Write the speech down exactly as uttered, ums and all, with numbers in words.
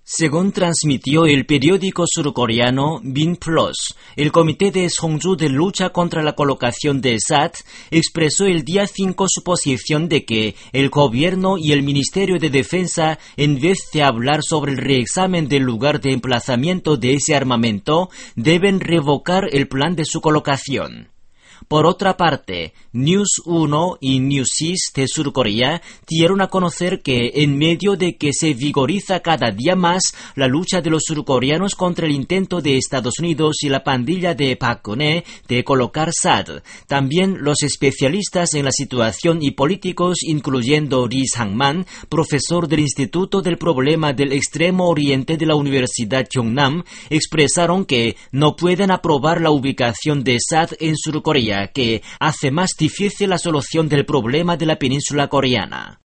Según transmitió el periódico surcoreano Min Plus, el Comité de Songju de lucha contra la colocación de S A T expresó el día cinco su posición de que el gobierno y el Ministerio de Defensa, en vez de hablar sobre el reexamen del lugar de emplazamiento de ese armamento, deben revocar el plan de su colocación. Por otra parte, News uno y Newsis de Surcorea dieron a conocer que, en medio de que se vigoriza cada día más la lucha de los surcoreanos contra el intento de Estados Unidos y la pandilla de Park Geun-hye de colocar S A D, también los especialistas en la situación y políticos, incluyendo Lee Sang-man, profesor del Instituto del Problema del Extremo Oriente de la Universidad Gyeongnam, expresaron que no pueden aprobar la ubicación de S A D en Surcorea, que hace más difícil la solución del problema de la península coreana.